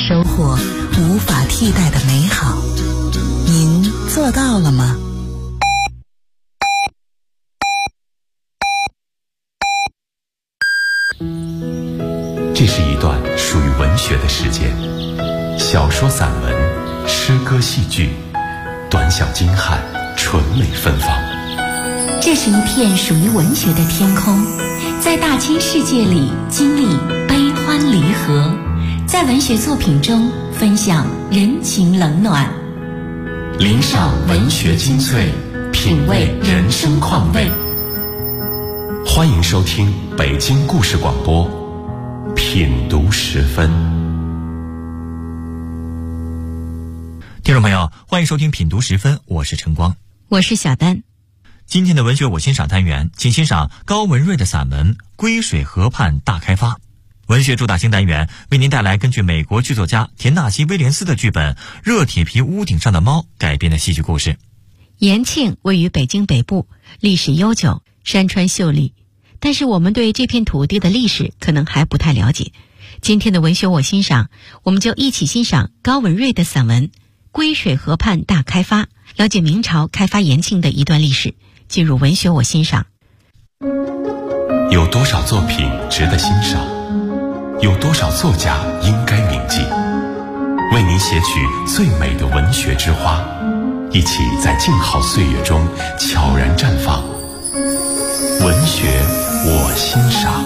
收获无法替代的美好。您做到了吗？ 这是一段属于文学的时间，小说、散文、诗歌、戏剧，短小精悍，纯美芬芳。 这是一片属于文学的天空，在大千世界里经历悲欢离合，在文学作品中分享人情冷暖， 领赏文学精粹，品味人生况味。欢迎收听北京故事广播品读时分。 听众朋友，欢迎收听品读时分，我是晨光， 我是小丹。 今天的文学我欣赏单元，请欣赏高文瑞的散文《归水河畔大开发》。文学主打星单元为您带来根据美国剧作家田纳西·威廉斯的剧本《热铁皮屋顶上的猫》改编的戏剧故事。 延庆位于北京北部，历史悠久，山川秀丽，但是我们对这片土地的历史可能还不太了解。今天的文学我欣赏，我们就一起欣赏高文瑞的散文《归水河畔大开发》，了解明朝开发延庆的一段历史。进入文学我欣赏。 有多少作品值得欣赏？有多少作家应该铭记？为您写取最美的文学之花，一起在静好岁月中悄然绽放。文学我欣赏。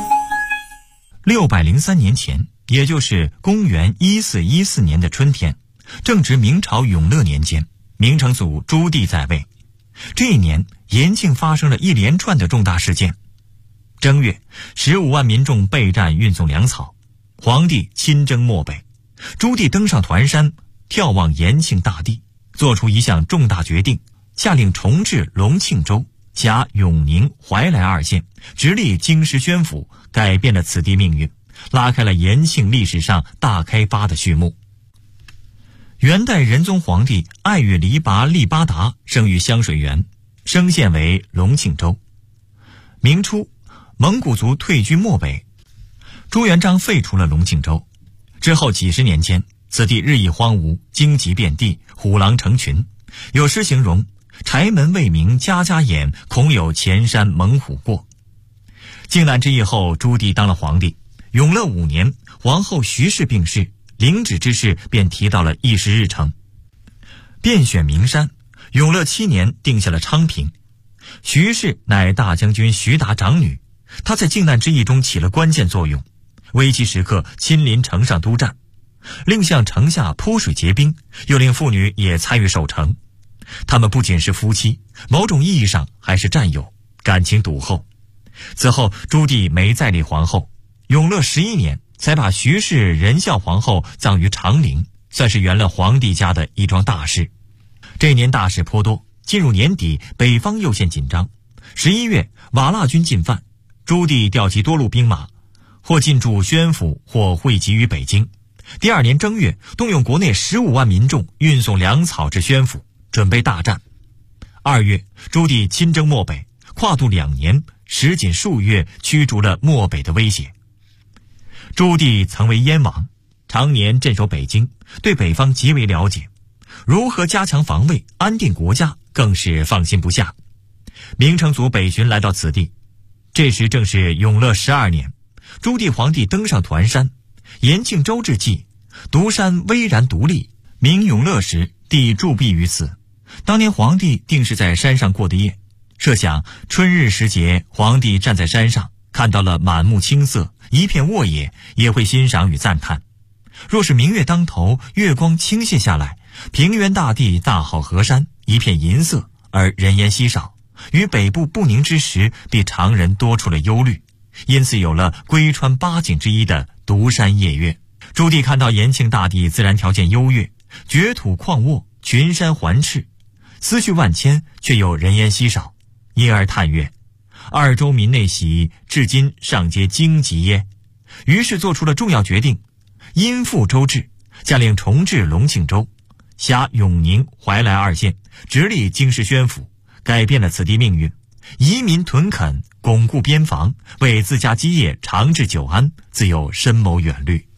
603年前，也就是公元1414年的春天，正值明朝永乐年间，明成祖朱棣在位。这一年，延庆发生了一连串的重大事件。正月，15万民众备战运送粮草，皇帝亲征漠北，朱棣登上团山，眺望延庆大地，做出一项重大决定，下令重置隆庆州，辖永宁、怀来二县，直隶京师宣府，改变了此地命运，拉开了延庆历史上大开发的序幕。元代仁宗皇帝爱月黎拔利巴达生于香水园，升县为隆庆州。明初，蒙古族退居漠北，朱元璋废除了隆庆州。之后几十年间，此地日益荒芜，荆棘遍地，虎狼成群。有诗形容：柴门未明家家掩，恐有前山猛虎过。靖难之役后，朱棣当了皇帝。永乐5年，皇后徐氏病逝，领旨之事便提到了议事日程，遍选名山。永乐7年定下了昌平。徐氏乃大将军徐达长女，她在靖难之役中起了关键作用，危急时刻亲临城上督战，另向城下铺水结冰，又令妇女也参与守城。他们不仅是夫妻，某种意义上还是战友，感情笃厚。此后朱棣没再立皇后，永乐11年才把徐氏仁孝皇后葬于长陵，算是圆了皇帝家的一桩大事。这年大事颇多，进入年底，北方又现紧张。11月，瓦剌军进犯，朱棣调集多路兵马，或进驻宣府，或汇集于北京。第2年正月，动用国内15万民众运送粮草至宣府，准备大战。2月，朱棣亲征漠北，跨度2年，时仅数月，驱逐了漠北的威胁。朱棣曾为燕王，常年镇守北京，对北方极为了解，如何加强防卫、安定国家，更是放心不下。明成祖北巡来到此地，这时正是永乐12年，朱棣皇帝登上团山，延庆州之际，独山巍然独立。明永乐时，帝驻跸于此。当年皇帝定是在山上过的夜，设想春日时节，皇帝站在山上，看到了满目青色，一片沃野，也会欣赏与赞叹。若是明月当头，月光倾泻下来，平原大地大好河山，一片银色，而人烟稀少，与北部不宁之时比常人多出了忧虑，因此有了归川8景之一的独山夜月。朱棣看到延庆大地自然条件优越，掘土旷沃，群山环赤，思绪万千，却又人烟稀少，因而叹曰：二州民内喜，至今尚皆荆棘耶。于是做出了重要决定，因复州治，下令重置隆庆州，辖永宁、怀来2县，直隶京师宣府，改变了此地命运。移民屯垦，巩固边防，为自家基业长治久安，自有深谋远虑。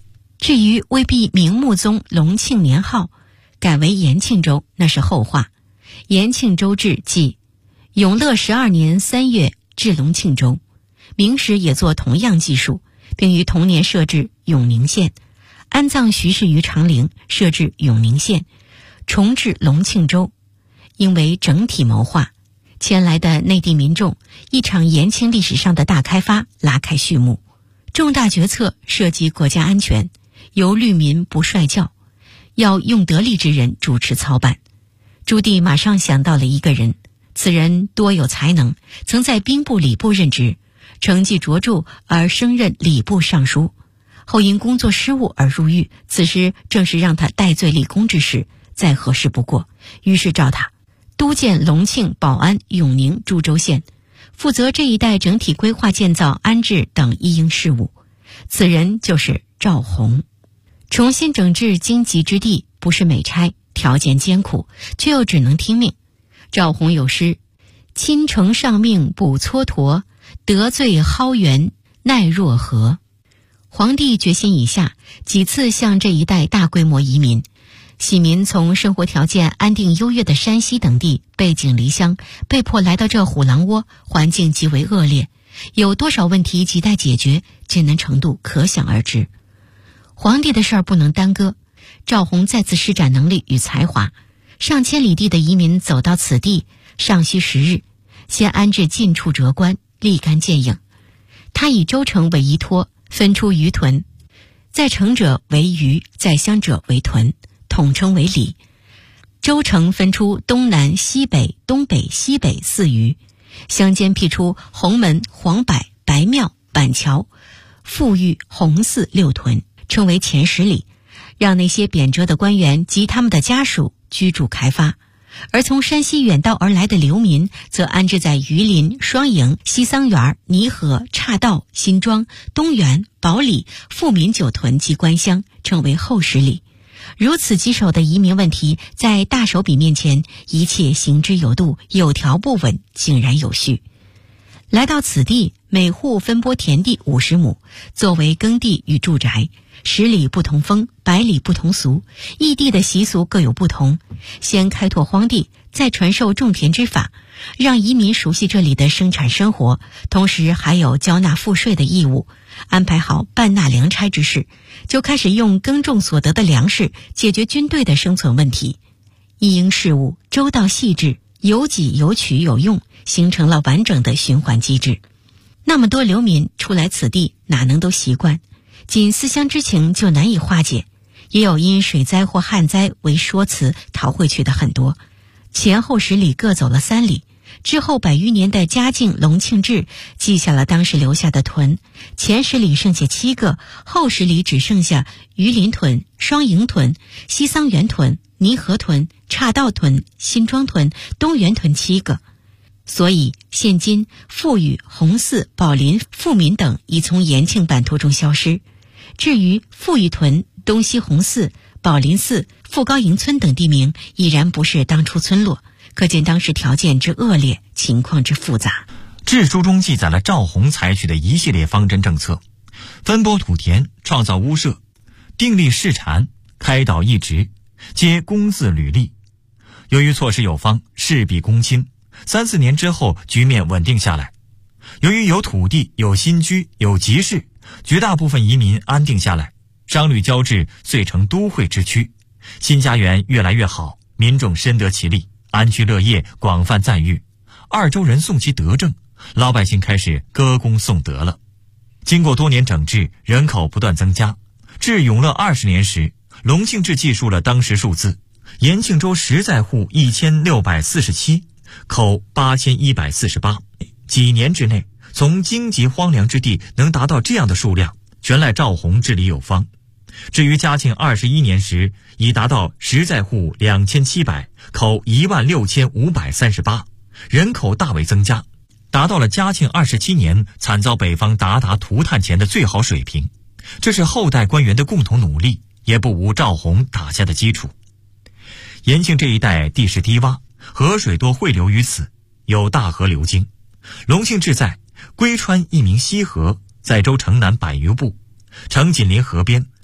至于未必明穆宗隆庆年号改为延庆州，那是后话。延庆州制即永乐12年3月置隆庆州，明时也做同样记述，并于同年设置永宁县，安葬徐氏于长陵，设置永宁县，重置隆庆州。因为整体谋划，前来的内地民众一场延庆历史上的大开发拉开序幕，重大决策涉及国家安全，由律民不率教，要用得力之人主持操办。朱棣马上想到了一个人，此人多有才能，曾在兵部礼部任职，成绩卓著而升任礼部尚书，后因工作失误而入狱，此时正是让他戴罪立功之时，再合适不过，于是召他督建隆庆、保安、永宁诸州县，负责这一带整体规划、建造、安置等一应事务。此人就是赵弘。重新整治荆棘之地不是美差，条件艰苦，却又只能听命。赵弘有诗：亲承上命不蹉跎，得罪蒿原奈若何。皇帝决心以下，几次向这一带大规模移民。喜民从生活条件安定优越的山西等地背井离乡，被迫来到这虎狼窝，环境极为恶劣，有多少问题亟待解决，艰难程度可想而知。皇帝的事儿不能耽搁，赵弘再次施展能力与才华，上千里地的移民走到此地，尚需10日，先安置近处谪官，立竿见影。他以州城为依托，分出余屯，在城者为余，在乡者为屯，统称为里。州城分出东南西北、东北西北4余，乡间辟出红门、黄柏、白庙、板桥、富裕、红寺6屯，称为前10里，让那些贬谪的官员及他们的家属居住开发。而从山西远道而来的流民则安置在榆林、双营、西桑园、泥河、岔道、新庄、东园、保里、富民9屯及官乡，称为后10里。如此棘手的移民问题，在大手笔面前，一切行之有度，有条不紊，井然有序。来到此地，每户分拨田地50亩，作为耕地与住宅。10里不同风，100里不同俗，异地的习俗各有不同。先开拓荒地，再传授种田之法，让移民熟悉这里的生产生活，同时还有交纳赋税的义务。安排好办纳粮差之事，就开始用耕种所得的粮食解决军队的生存问题。一应事务周到细致，有给有取有用，形成了完整的循环机制。那么多流民出来此地，哪能都习惯？仅思乡之情就难以化解，也有因水灾或旱灾为说辞逃回去的很多。前后10里各走了3里，之后100余年的嘉靖、隆庆制记下了当时留下的屯，前10里剩下7个，后10里只剩下榆林屯、双营屯、西桑园屯、泥河屯、岔道屯、新庄屯、东园屯7个。所以现今富裕、红寺、宝林、富民等已从延庆版图中消失。至于富裕屯、东西红寺、宝林寺、富高营村等地名，已然不是当初村落，可见当时条件之恶劣，情况之复杂。 志书中记载了赵弘采取的一系列方针政策：分拨土田，创造屋舍，订立市产，开导驿职，皆公自履历。由于措施有方，事必躬亲，3、4年之后，局面稳定下来。由于有土地、有新居、有集市，绝大部分移民安定下来，商旅交织，遂成都会之区。新家园越来越好，民众深得其利，安居乐业，广泛赞誉。2州人颂其德政，老百姓开始歌功颂德了。经过多年整治，人口不断增加。至永乐20年时，隆庆制记述了当时数字：延庆州实在户1647，口8148。几年之内，从荆棘荒凉之地能达到这样的数量，全赖赵弘治理有方。至于嘉庆21年时，已达到实在户2700，口16538，人口大为增加，达到了嘉庆27年惨遭北方鞑靼涂炭前的最好水平。这是后代官员的共同努力，也不无赵弘打下的基础。延庆这一带地势低洼，河水多汇流于此，有大河流经。隆庆制在归川一名西河，在州城南100余步，城紧邻河边，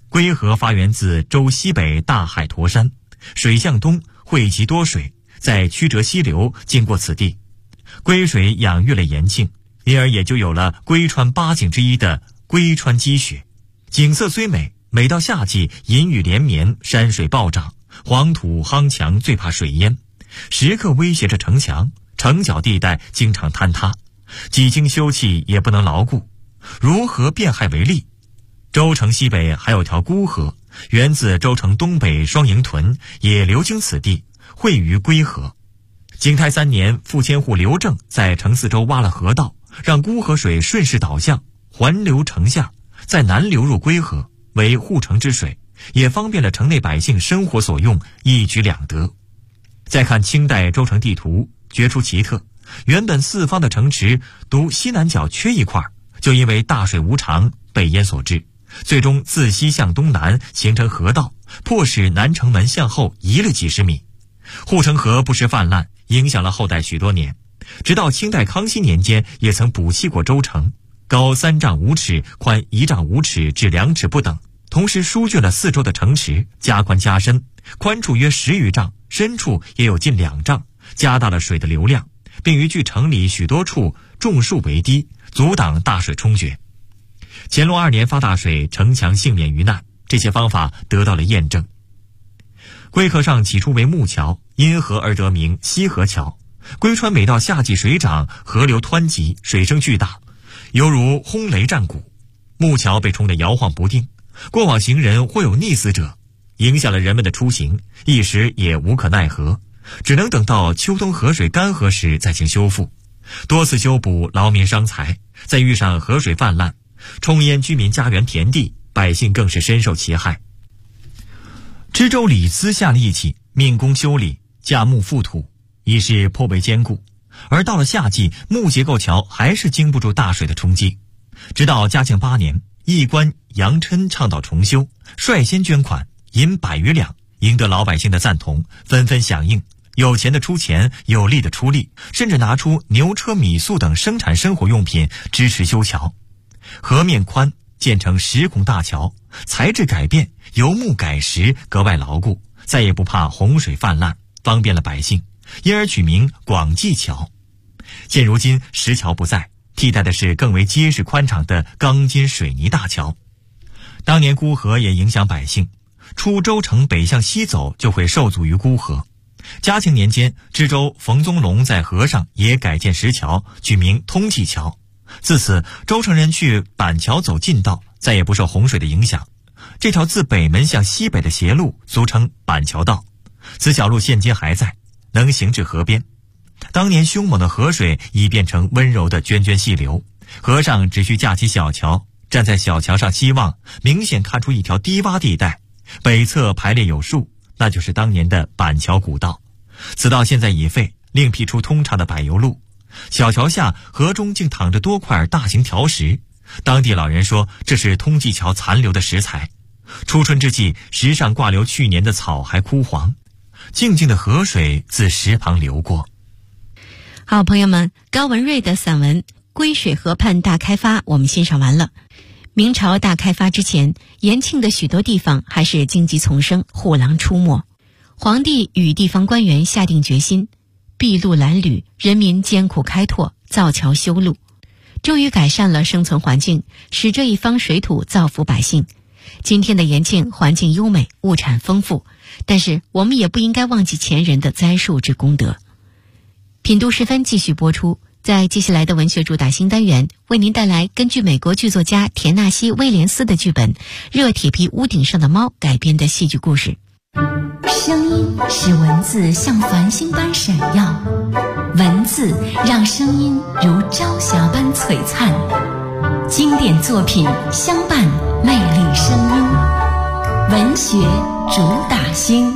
归河发源自州西北大海坨山，水向东汇集多水，在曲折溪流经过此地。归水养育了延庆，因而也就有了归川八景之一的归川积雪。景色虽美，每到夏季阴雨连绵，山水暴涨，黄土夯墙最怕水淹，时刻威胁着城墙，城角地带经常坍塌，几经修葺也不能牢固，如何变害为利？州城西北还有条孤河，源自州城东北双营屯，也流经此地，汇于归河。景泰3年，傅千户刘正在城四周挖了河道，让孤河水顺势导向，环流城下，再南流入归河，为护城之水，也方便了城内百姓生活所用，一举两得。再看清代州城地图，绝出奇特，原本四方的城池独西南角缺一块，就因为大水无常被淹所致，最终自西向东南形成河道，迫使南城门向后移了几十米。护城河不时泛滥，影响了后代许多年，直到清代康熙年间也曾补砌过州城，高3丈5尺，宽1丈5尺至2尺不等，同时疏浚了四周的城池，加宽加深，宽处约10余丈，深处也有近2丈，加大了水的流量，并于距城里许多处种树为堤，阻挡大水冲决。乾隆2年发大水，城墙幸免于难，这些方法得到了验证。归河上起初为木桥，因河而得名西河桥。归川每到夏季水涨，河流湍急，水声巨大，犹如轰雷战鼓，木桥被冲得摇晃不定，过往行人或有溺死者，影响了人们的出行，一时也无可奈何，只能等到秋冬河水干涸时再行修复。多次修补，劳民伤财，再遇上河水泛滥，冲淹居民家园田地，百姓更是深受其害。知州李资下了义气，命工修理，架木覆土，已是颇为坚固。而到了夏季，木结构桥还是经不住大水的冲击。直到嘉庆8年，议官杨琛倡导重修，率先捐款银100余两，赢得老百姓的赞同，纷纷响应。有钱的出钱，有力的出力，甚至拿出牛车米粟等生产生活用品支持修桥。河面宽，建成10孔大桥，材质改变，由木改石，格外牢固，再也不怕洪水泛滥，方便了百姓，因而取名广济桥。现如今石桥不在，替代的是更为结实宽敞的钢筋水泥大桥。当年孤河也影响百姓，出州城北向西走就会受阻于孤河。嘉庆年间，知州冯宗龙在河上也改建石桥，取名通济桥。自此，州城人去板桥走近道，再也不受洪水的影响。这条自北门向西北的斜路俗称板桥道，此小路现今还在，能行至河边。当年凶猛的河水已变成温柔的涓涓细流，河上只需架起小桥，站在小桥上西望，明显看出一条低洼地带，北侧排列有树，那就是当年的板桥古道。此道现在已废，另辟出通畅的柏油路。小桥下河中竟躺着多块大型条石，当地老人说这是通济桥残留的石材。初春之际，石上挂留去年的草还枯黄，静静的河水自石旁流过。 好，朋友们，高文瑞的散文《归水河畔大开发》我们欣赏完了。明朝大开发之前，延庆的许多地方还是经济丛生，户廊出没。皇帝与地方官员下定决心，筚路蓝缕，人民艰苦开拓，造桥修路，终于改善了生存环境，使这一方水土造福百姓。今天的延庆环境优美，物产丰富，但是我们也不应该忘记前人的栽树之功德。品读时分继续播出，在接下来的文学主打新单元，为您带来根据美国剧作家田纳西·威廉斯的剧本《热铁皮屋顶上的猫》改编的戏剧故事。 声音使文字像繁星般闪耀，文字让声音如朝霞般璀璨。经典作品相伴，魅力声音，文学主打星。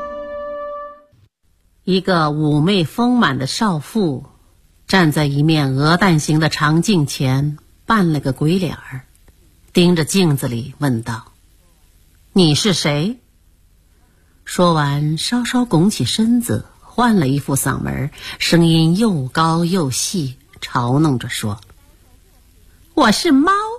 一个妩媚丰满的少妇站在一面鹅蛋形的长镜前，扮了个鬼脸儿，盯着镜子里问道：“你是谁？”说完，稍稍拱起身子，换了一副嗓门，声音又高又细，嘲弄着说：“我是猫，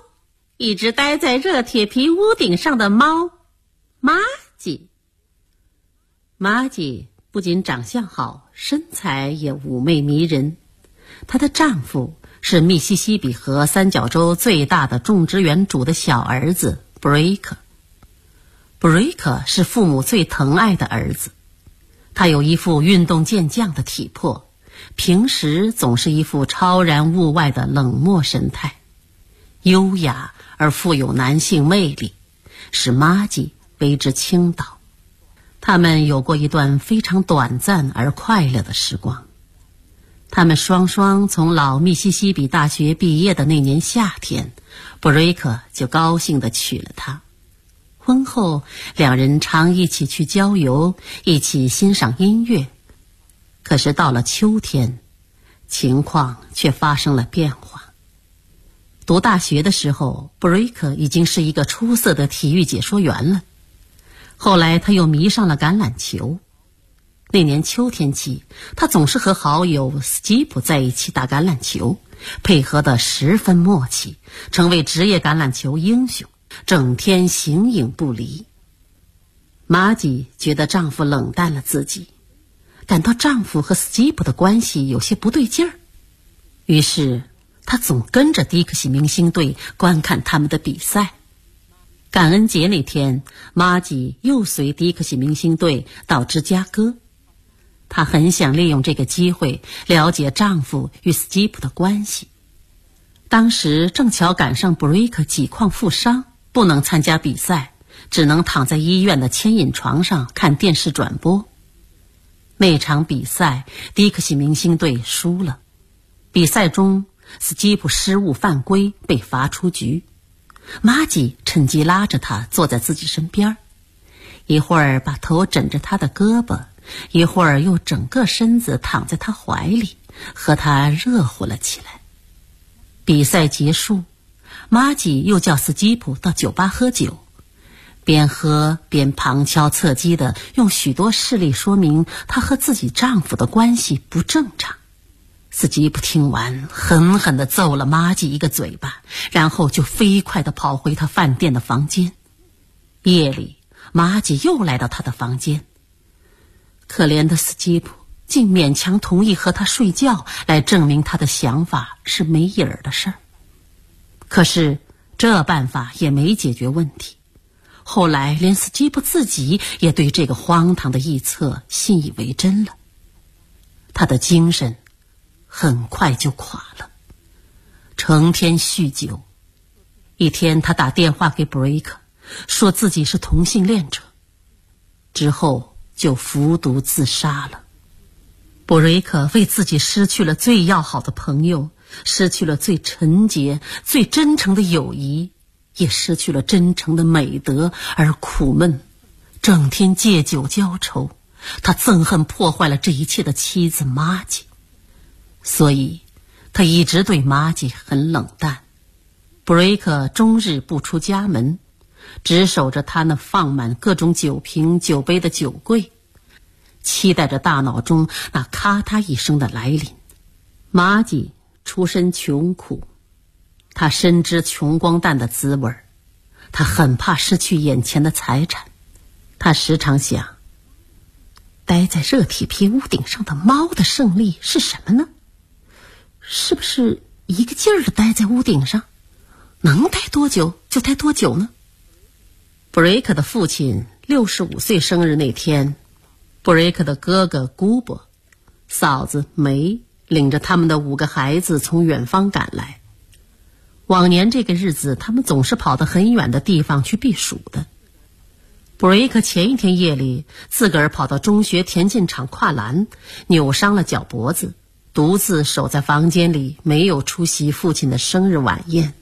一只待在热铁皮屋顶上的猫，玛吉。玛吉不仅长相好，身材也妩媚迷人。她的丈夫是密西西比河三角洲最大的种植园主的小儿子布瑞克。布瑞克是父母最疼爱的儿子，他有一副运动健将的体魄，平时总是一副超然物外的冷漠神态，优雅而富有男性魅力，使玛吉为之倾倒。他们有过一段非常短暂而快乐的时光。他们双双从老密西西比大学毕业的那年夏天，布瑞克就高兴地娶了她。婚后，两人常一起去郊游，一起欣赏音乐。可是到了秋天，情况却发生了变化。读大学的时候，布瑞克已经是一个出色的体育解说员了。后来他又迷上了橄榄球。那年秋天起，他总是和好友斯基普在一起打橄榄球，配合得十分默契，成为职业橄榄球英雄，整天形影不离。玛吉觉得丈夫冷淡了自己，感到丈夫和斯基普的关系有些不对劲儿，于是她总跟着迪克西明星队观看他们的比赛。感恩节那天，玛吉又随迪克西明星队到芝加哥。她很想利用这个机会了解丈夫与斯基普的关系。当时正巧赶上布瑞克几况负伤，不能参加比赛，只能躺在医院的牵引床上看电视转播。那场比赛，迪克西明星队输了。比赛中，斯基普失误犯规被罚出局。玛吉趁机拉着他坐在自己身边，一会儿把头枕着他的胳膊，一会儿又整个身子躺在他怀里，和他热乎了起来。比赛结束，玛吉又叫斯基普到酒吧喝酒，边喝边旁敲侧击地用许多事例说明她和自己丈夫的关系不正常。斯基普听完，狠狠地揍了玛吉一个嘴巴，然后就飞快地跑回他饭店的房间。夜里，玛吉又来到他的房间，可怜的斯基普竟勉强同意和他睡觉，来证明他的想法是没影儿的事儿。可是这办法也没解决问题，后来连斯基普自己也对这个荒唐的臆测信以为真了。他的精神很快就垮了，成天酗酒。一天他打电话给布瑞克，说自己是同性恋者，之后就服毒自杀了。布瑞克为自己失去了最要好的朋友，失去了最纯洁最真诚的友谊，也失去了真诚的美德而苦闷，整天借酒浇愁。他憎恨破坏了这一切的妻子玛吉，所以他一直对玛吉很冷淡。布瑞克终日不出家门，只守着他那放满各种酒瓶酒杯的酒柜，期待着大脑中那咔嗒一声的来临。玛吉出身穷苦，他深知穷光蛋的滋味，他很怕失去眼前的财产。他时常想，待在热铁皮屋顶上的猫的胜利是什么呢？是不是一个劲儿地待在屋顶上，能待多久就待多久呢？布瑞克的父亲65岁生日那天，布瑞克的哥哥古伯、嫂子梅领着他们的5个孩子从远方赶来。往年这个日子，他们总是跑到很远的地方去避暑的。布瑞克前一天夜里自个儿跑到中学田径场跨栏，扭伤了脚脖子，独自守在房间里，没有出席父亲的生日晚宴。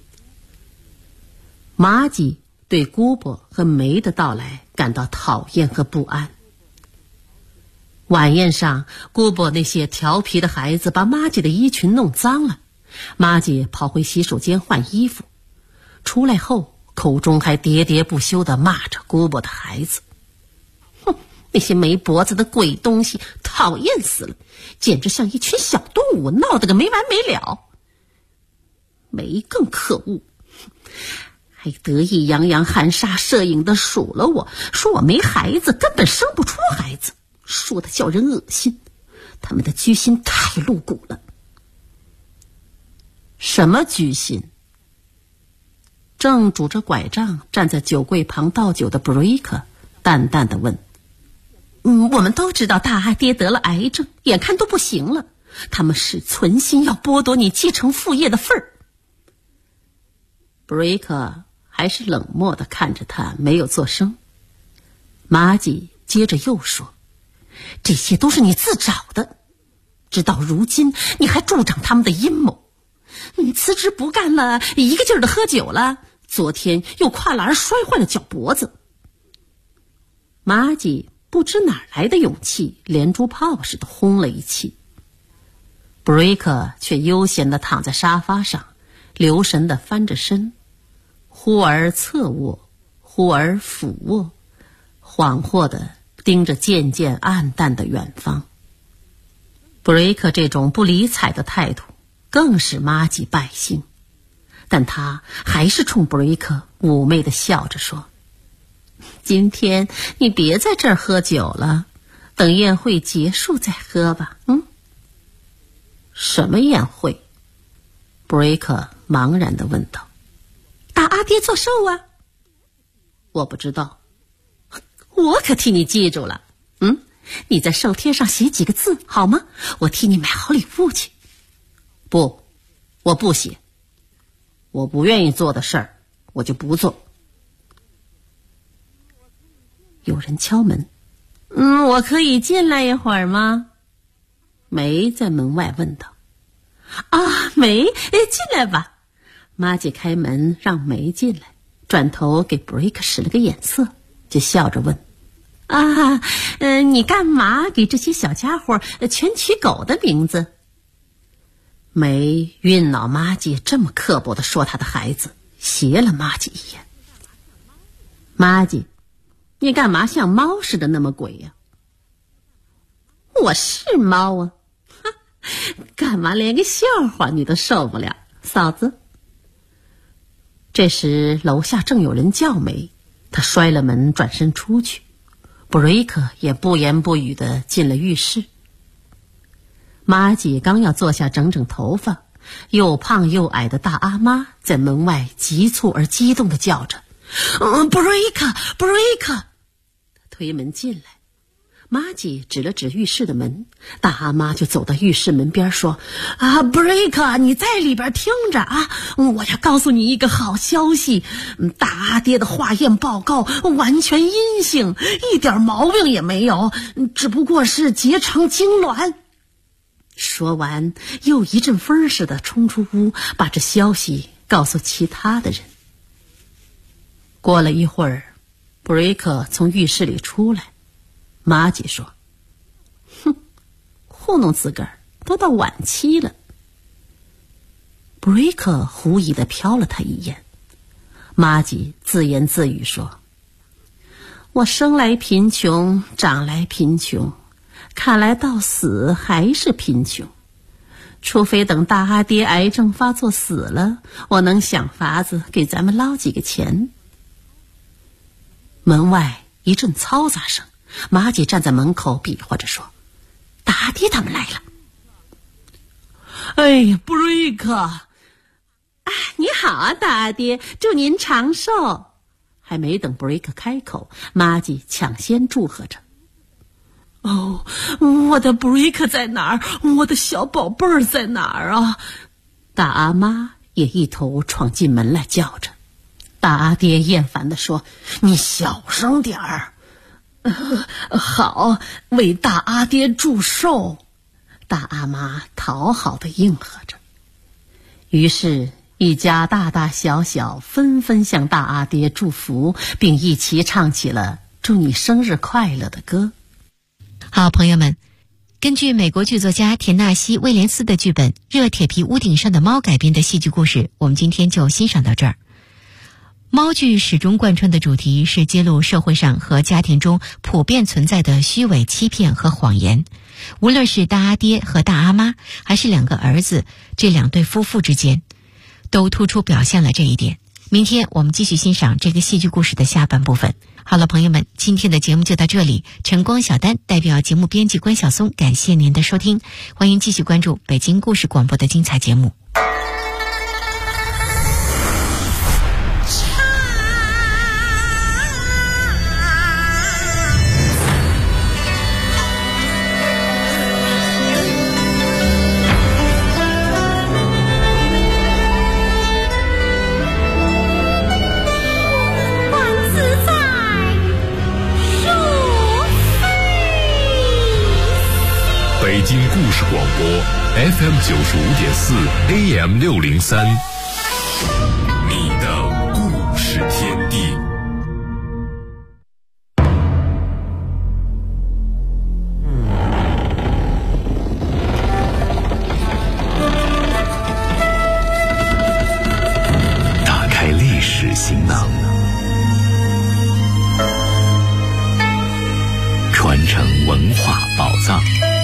玛吉对姑伯和梅的到来感到讨厌和不安。晚宴上，姑伯那些调皮的孩子把玛吉的衣裙弄脏了，玛吉跑回洗手间换衣服，出来后口中还喋喋不休地骂着姑伯的孩子。哼，那些没脖子的鬼东西，讨厌死了，简直像一群小动物，闹得个没完没了。梅更可恶， 还得意洋洋含沙射影地数了我，说我没孩子，根本生不出孩子，说的叫人恶心。他们的居心太露骨了。什么居心？正拄着拐杖站在酒柜旁倒酒的布瑞克淡淡地问：我们都知道大阿爹得了癌症，眼看都不行了，他们是存心要剥夺你继承父业的份儿。布瑞克还是冷漠地看着他，没有作声。马吉接着又说：这些都是你自找的，直到如今你还助长他们的阴谋。你辞职不干了，一个劲儿的喝酒了，昨天又跨栏摔坏了脚脖子。马吉不知哪来的勇气，连珠炮似的轰了一气。布瑞克却悠闲地躺在沙发上，留神地翻着身，忽而侧卧，忽而俯卧，恍惚地盯着渐渐暗淡的远方。布瑞克这种不理睬的态度更使马吉败兴，但他还是冲布瑞克妩媚地笑着说：今天你别在这儿喝酒了，等宴会结束再喝吧。什么宴会？布瑞克茫然地问道。大阿爹做寿啊。我不知道。我可替你记住了。你在寿贴上写几个字好吗？我替你买好礼物去。不，我不写。我不愿意做的事儿，我就不做。有人敲门。我可以进来一会儿吗？梅在门外问道。梅，进来吧。马姐开门让梅进来，转头给布瑞克使了个眼色，就笑着问：你干嘛给这些小家伙全取狗的名字？梅晕恼马姐这么刻薄地说她的孩子，斜了马姐一眼。马姐，你干嘛像猫似的那么鬼呀？我是猫啊，干嘛连个笑话你都受不了，嫂子？这时楼下正有人叫梅，她摔了门转身出去。布瑞克也不言不语地进了浴室。马吉刚要坐下整整头发，又胖又矮的大阿妈在门外急促而激动地叫着：布瑞克，布瑞克！他推门进来，马吉指了指浴室的门，大阿妈就走到浴室门边说：布瑞克，你在里边听着啊，我要告诉你一个好消息，大阿爹的化验报告完全阴性，一点毛病也没有，只不过是结肠痉挛。说完又一阵风似的冲出屋，把这消息告诉其他的人。过了一会儿，布瑞克从浴室里出来，马吉说：糊弄自个儿，都到晚期了。布瑞克狐疑地瞟了他一眼。马吉自言自语说：我生来贫穷，长来贫穷，看来到死还是贫穷，除非等大阿爹癌症发作死了，我能想法子给咱们捞几个钱。门外一阵嘈杂声，马吉站在门口比划着说：大阿爹他们来了。布瑞克！你好啊，大阿爹，祝您长寿。还没等布瑞克开口，马吉抢先祝贺着：我的布瑞克在哪儿？我的小宝贝儿在哪儿啊？大阿妈也一头闯进门来叫着。大阿爹厌烦地说：你小声点儿。好，为大阿爹祝寿。大阿妈讨好地应和着。于是一家大大小小纷纷向大阿爹祝福，并一起唱起了祝你生日快乐的歌。 好，朋友们，根据美国剧作家田纳西·威廉斯的剧本《热铁皮屋顶上的猫》改编的戏剧故事，我们今天就欣赏到这儿。猫剧始终贯穿的主题是揭露社会上和家庭中普遍存在的虚伪、欺骗和谎言。无论是大阿爹和大阿妈，还是两个儿子，这两对夫妇之间，都突出表现了这一点。 明天我们继续欣赏这个戏剧故事的下半部分。好了，朋友们，今天的节目就到这里。晨光小丹代表节目编辑关晓松，感谢您的收听，欢迎继续关注北京故事广播的精彩节目。 北京故事广播 FM 95.4 AM 603，你的故事天地。打开历史行囊，传承文化宝藏。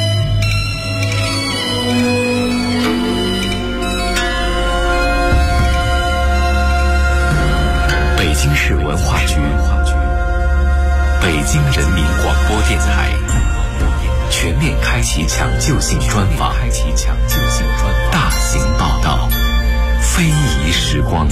北京市文化局、北京人民广播电台全面开启抢救性专访，大型报道，非遗时光。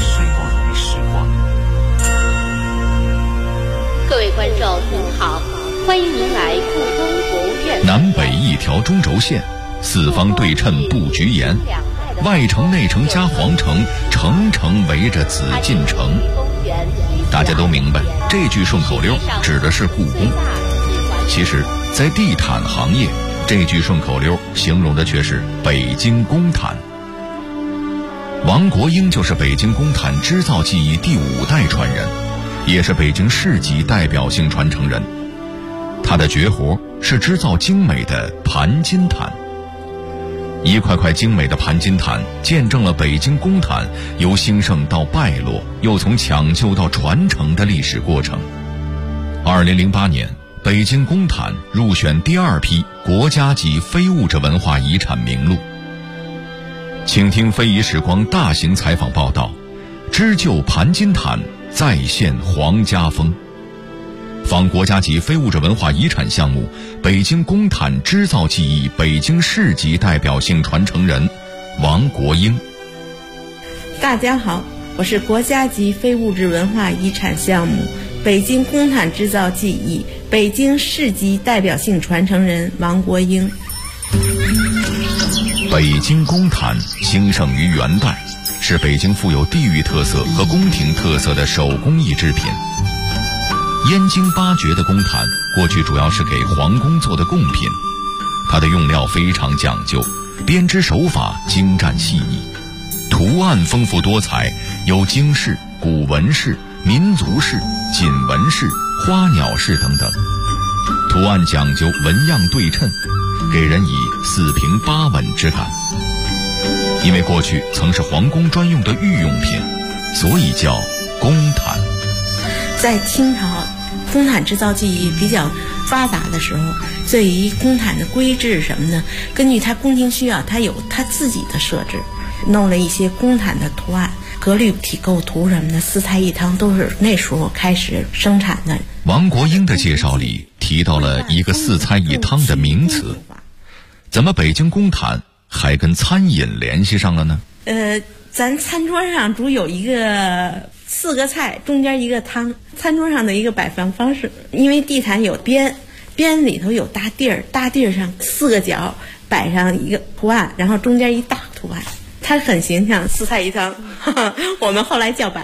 各位观众您好，欢迎您来故宫博物院。 南北一条中轴线，四方对称布局严，外城内城加皇城，城城围着紫禁城。大家都明白，这句顺口溜指的是故宫。其实在地毯行业，这句顺口溜形容的却是北京公毯。王国英就是北京公毯织造技艺第5代传人，也是北京市级代表性传承人。他的绝活是织造精美的盘金毯。一块块精美的盘金毯，见证了北京公毯由兴盛到败落，又从抢救到传承的历史过程。2008年，北京公毯入选第2批国家级非物质文化遗产名录。请听非遗时光大型采访报道，织就盘金毯再现皇家风。仿国家级非物质文化遗产项目北京公毯织造技艺北京市级代表性传承人王国英。 大家好，我是国家级非物质文化遗产项目北京公毯织造技艺北京市级代表性传承人王国英。 北京公毯兴盛于元代，是北京富有地域特色和宫廷特色的手工艺制品。燕京8绝的公毯过去主要是给皇宫做的贡品，它的用料非常讲究，编织手法精湛细腻，图案丰富多彩，有京式、古文式、民族式、锦纹式、花鸟式等等，图案讲究纹样对称，给人以4平8稳之感。因为过去曾是皇宫专用的御用品，所以叫公毯。 在清朝公毯制造技艺比较发达的时候，对于公毯的规制什么的，根据它宫廷需要，它有它自己的设置，弄了一些公毯的图案，格律体构图什么的，四菜一汤都是那时候开始生产的。 王国英的介绍里提到了一个4菜一汤的名词，怎么北京公毯还跟餐饮联系上了呢？ 咱餐桌上主有一个4个菜，中间一个汤，餐桌上的一个摆放方式。因为地毯有边里头有大地儿，大地儿上4个角摆上一个图案，然后中间一大图案，它很形象，4菜一汤，我们后来叫摆